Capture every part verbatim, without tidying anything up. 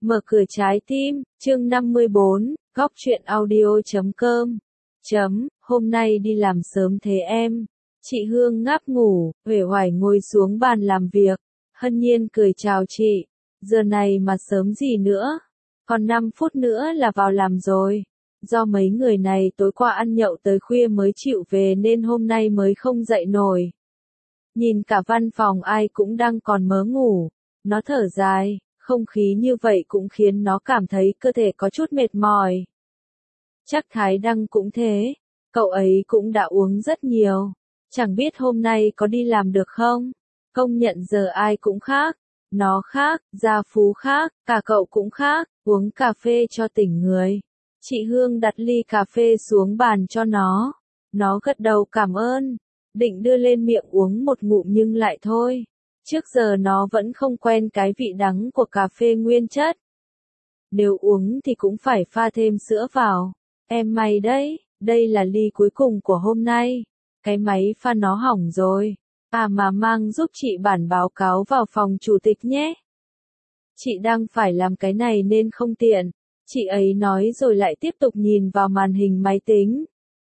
Mở cửa trái tim, chương năm mươi bốn, góc truyện audio chấm com. Chấm, hôm nay đi làm sớm thế em. Chị Hương ngáp ngủ, uể oải ngồi xuống bàn làm việc. Hân Nhiên cười chào chị. Giờ này mà sớm gì nữa. Còn năm phút nữa là vào làm rồi. Do mấy người này tối qua ăn nhậu tới khuya mới chịu về nên hôm nay mới không dậy nổi. Nhìn cả văn phòng ai cũng đang còn mớ ngủ. Nó thở dài. Không khí như vậy cũng khiến nó cảm thấy cơ thể có chút mệt mỏi. Chắc Thái Đăng cũng thế, cậu ấy cũng đã uống rất nhiều. Chẳng biết hôm nay có đi làm được không? Công nhận giờ ai cũng khác. Nó khác, Gia Phú khác, cả cậu cũng khác, uống cà phê cho tỉnh người. Chị Hương đặt ly cà phê xuống bàn cho nó. Nó gật đầu cảm ơn, định đưa lên miệng uống một ngụm nhưng lại thôi. Trước giờ nó vẫn không quen cái vị đắng của cà phê nguyên chất. Nếu uống thì cũng phải pha thêm sữa vào. Em may đấy, đây là ly cuối cùng của hôm nay. Cái máy pha nó hỏng rồi. À mà mang giúp chị bản báo cáo vào phòng chủ tịch nhé. Chị đang phải làm cái này nên không tiện. Chị ấy nói rồi lại tiếp tục nhìn vào màn hình máy tính.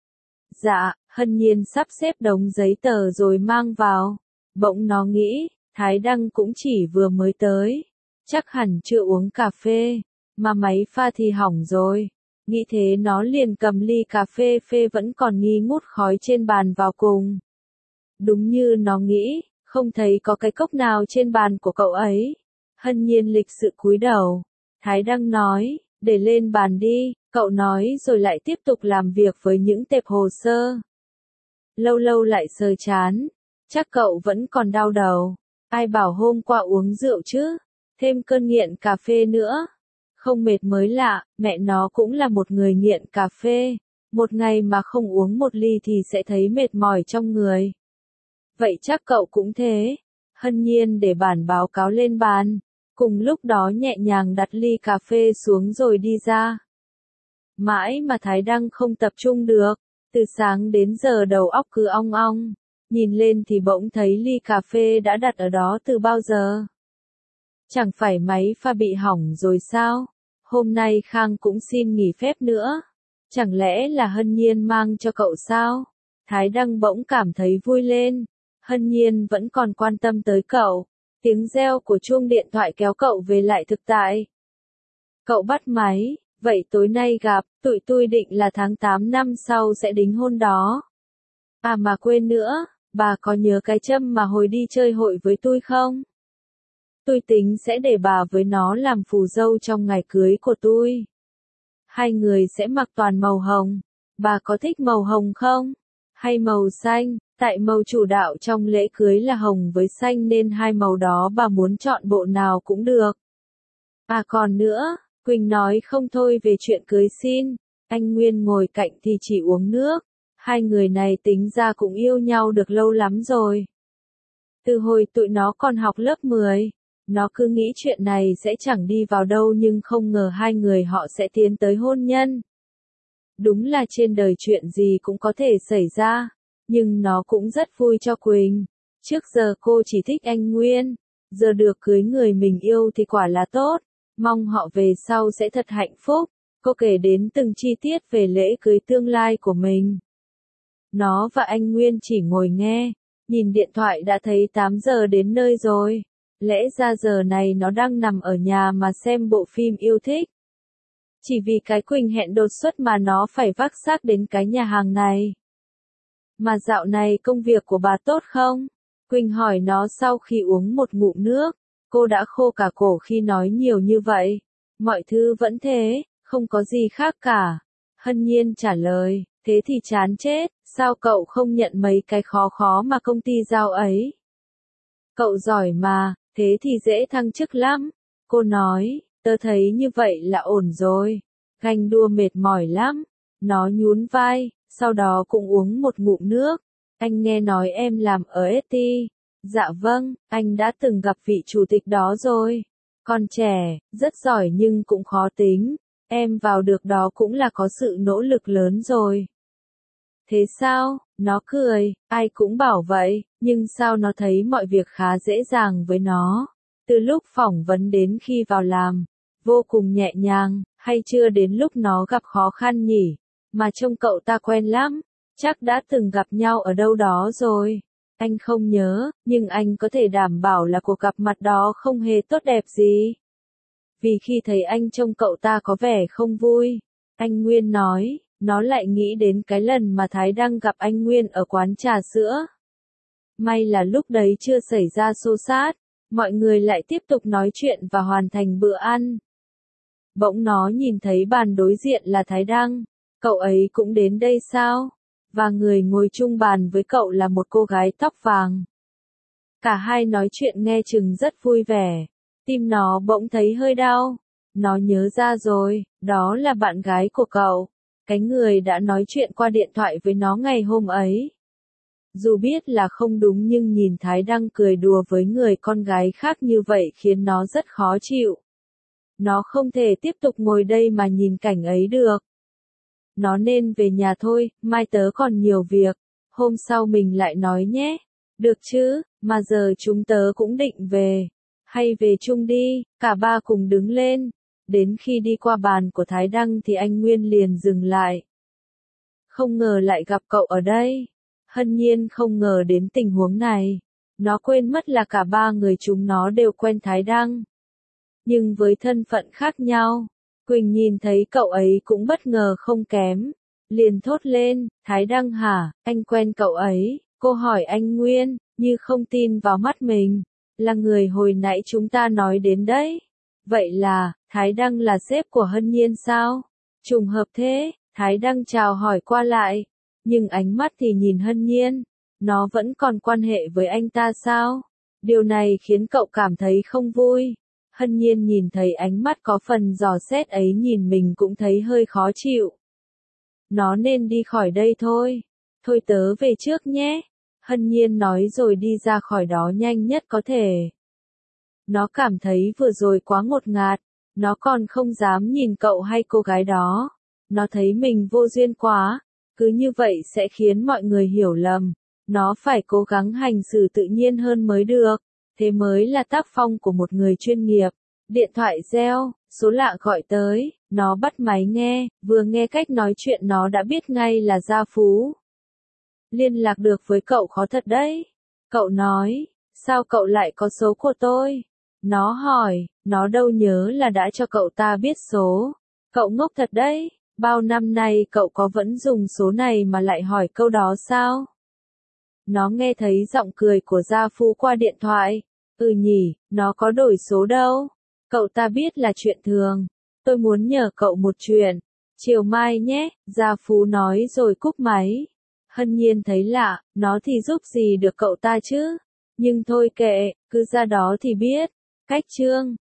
Dạ, Hân Nhiên sắp xếp đống giấy tờ rồi mang vào. Bỗng nó nghĩ. Thái Đăng cũng chỉ vừa mới tới, chắc hẳn chưa uống cà phê, mà máy pha thì hỏng rồi. Nghĩ thế nó liền cầm ly cà phê phê vẫn còn nghi ngút khói trên bàn vào cùng. Đúng như nó nghĩ, không thấy có cái cốc nào trên bàn của cậu ấy. Hân Nhiên lịch sự cúi đầu. Thái Đăng nói, để lên bàn đi, cậu nói rồi lại tiếp tục làm việc với những tệp hồ sơ. Lâu lâu lại sờ chán, chắc cậu vẫn còn đau đầu. Ai bảo hôm qua uống rượu chứ, thêm cơn nghiện cà phê nữa. Không mệt mới lạ, mẹ nó cũng là một người nghiện cà phê. Một ngày mà không uống một ly thì sẽ thấy mệt mỏi trong người. Vậy chắc cậu cũng thế. Hân Nhiên để bản báo cáo lên bàn. Cùng lúc đó nhẹ nhàng đặt ly cà phê xuống rồi đi ra. Mãi mà Thái Đăng không tập trung được. Từ sáng đến giờ đầu óc cứ ong ong. Nhìn lên thì bỗng thấy ly cà phê đã đặt ở đó từ bao giờ. Chẳng phải máy pha bị hỏng rồi sao? Hôm nay Khang cũng xin nghỉ phép nữa. Chẳng lẽ là Hân Nhiên mang cho cậu sao? Thái Đăng bỗng cảm thấy vui lên. Hân Nhiên vẫn còn quan tâm tới cậu. Tiếng reo của chuông điện thoại kéo cậu về lại thực tại. Cậu bắt máy. Vậy tối nay gặp, tụi tôi định là tháng tám năm sau sẽ đính hôn đó. À mà quên nữa. Bà có nhớ cái Trâm mà hồi đi chơi hội với tôi không? Tôi tính sẽ để bà với nó làm phù dâu trong ngày cưới của tôi. Hai người sẽ mặc toàn màu hồng. Bà có thích màu hồng không? Hay màu xanh? Tại màu chủ đạo trong lễ cưới là hồng với xanh nên hai màu đó bà muốn chọn bộ nào cũng được. À còn nữa, Quỳnh nói không thôi về chuyện cưới xin. Anh Nguyên ngồi cạnh thì chỉ uống nước. Hai người này tính ra cũng yêu nhau được lâu lắm rồi. Từ hồi tụi nó còn học lớp mười, nó cứ nghĩ chuyện này sẽ chẳng đi vào đâu nhưng không ngờ hai người họ sẽ tiến tới hôn nhân. Đúng là trên đời chuyện gì cũng có thể xảy ra, nhưng nó cũng rất vui cho Quỳnh. Trước giờ cô chỉ thích anh Nguyên, giờ được cưới người mình yêu thì quả là tốt, mong họ về sau sẽ thật hạnh phúc. Cô kể đến từng chi tiết về lễ cưới tương lai của mình. Nó và anh Nguyên chỉ ngồi nghe, nhìn điện thoại đã thấy tám giờ đến nơi rồi. Lẽ ra giờ này nó đang nằm ở nhà mà xem bộ phim yêu thích. Chỉ vì cái Quỳnh hẹn đột xuất mà nó phải vác xác đến cái nhà hàng này. Mà dạo này công việc của bà tốt không? Quỳnh hỏi nó sau khi uống một ngụm nước. Cô đã khô cả cổ khi nói nhiều như vậy. Mọi thứ vẫn thế, không có gì khác cả. Hân Nhiên trả lời. Thế thì chán chết, sao cậu không nhận mấy cái khó khó mà công ty giao ấy? Cậu giỏi mà, thế thì dễ thăng chức lắm. Cô nói, tớ thấy như vậy là ổn rồi. Ganh đua mệt mỏi lắm. Nó nhún vai, sau đó cũng uống một ngụm nước. Anh nghe nói em làm ở ét tê. Dạ vâng, anh đã từng gặp vị chủ tịch đó rồi. Còn trẻ, rất giỏi nhưng cũng khó tính. Em vào được đó cũng là có sự nỗ lực lớn rồi. Thế sao? Nó cười, ai cũng bảo vậy, nhưng sao nó thấy mọi việc khá dễ dàng với nó. Từ lúc phỏng vấn đến khi vào làm, vô cùng nhẹ nhàng, hay chưa đến lúc nó gặp khó khăn nhỉ, mà trông cậu ta quen lắm, chắc đã từng gặp nhau ở đâu đó rồi. Anh không nhớ, nhưng anh có thể đảm bảo là cuộc gặp mặt đó không hề tốt đẹp gì. Vì khi thấy anh trông cậu ta có vẻ không vui, anh Nguyên nói, nó lại nghĩ đến cái lần mà Thái Đăng gặp anh Nguyên ở quán trà sữa. May là lúc đấy chưa xảy ra xô xát, mọi người lại tiếp tục nói chuyện và hoàn thành bữa ăn. Bỗng nó nhìn thấy bàn đối diện là Thái Đăng, cậu ấy cũng đến đây sao? Và người ngồi chung bàn với cậu là một cô gái tóc vàng. Cả hai nói chuyện nghe chừng rất vui vẻ, tim nó bỗng thấy hơi đau. Nó nhớ ra rồi, đó là bạn gái của cậu, cái người đã nói chuyện qua điện thoại với nó ngày hôm ấy. Dù biết là không đúng nhưng nhìn Thái Đăng cười đùa với người con gái khác như vậy khiến nó rất khó chịu. Nó không thể tiếp tục ngồi đây mà nhìn cảnh ấy được. Nó nên về nhà thôi, mai tớ còn nhiều việc, hôm sau mình lại nói nhé. Được chứ, mà giờ chúng tớ cũng định về. Hay về chung đi, cả ba cùng đứng lên. Đến khi đi qua bàn của Thái Đăng thì anh Nguyên liền dừng lại. Không ngờ lại gặp cậu ở đây. Hân Nhiên không ngờ đến tình huống này. Nó quên mất là cả ba người chúng nó đều quen Thái Đăng. Nhưng với thân phận khác nhau, Quỳnh nhìn thấy cậu ấy cũng bất ngờ không kém. Liền thốt lên, Thái Đăng hả, anh quen cậu ấy, cô hỏi anh Nguyên, như không tin vào mắt mình. Là người hồi nãy chúng ta nói đến đấy. Vậy là, Thái Đăng là sếp của Hân Nhiên sao? Trùng hợp thế, Thái Đăng chào hỏi qua lại. Nhưng ánh mắt thì nhìn Hân Nhiên. Nó vẫn còn quan hệ với anh ta sao? Điều này khiến cậu cảm thấy không vui. Hân Nhiên nhìn thấy ánh mắt có phần dò xét ấy nhìn mình cũng thấy hơi khó chịu. Nó nên đi khỏi đây thôi. Thôi tớ về trước nhé. Hân Nhiên nói rồi đi ra khỏi đó nhanh nhất có thể. Nó cảm thấy vừa rồi quá ngột ngạt. Nó còn không dám nhìn cậu hay cô gái đó. Nó thấy mình vô duyên quá. Cứ như vậy sẽ khiến mọi người hiểu lầm. Nó phải cố gắng hành xử tự nhiên hơn mới được. Thế mới là tác phong của một người chuyên nghiệp. Điện thoại reo, số lạ gọi tới, nó bắt máy nghe, vừa nghe cách nói chuyện nó đã biết ngay là Gia Phú. Liên lạc được với cậu khó thật đấy. Cậu nói, sao cậu lại có số của tôi? Nó hỏi, nó đâu nhớ là đã cho cậu ta biết số. Cậu ngốc thật đấy, bao năm nay cậu có vẫn dùng số này mà lại hỏi câu đó sao? Nó nghe thấy giọng cười của Gia Phú qua điện thoại. Ừ nhỉ, nó có đổi số đâu. Cậu ta biết là chuyện thường. Tôi muốn nhờ cậu một chuyện. Chiều mai nhé, Gia Phú nói rồi cúp máy. Hân Nhiên thấy lạ, nó thì giúp gì được cậu ta chứ? Nhưng thôi kệ, cứ ra đó thì biết. Cách chương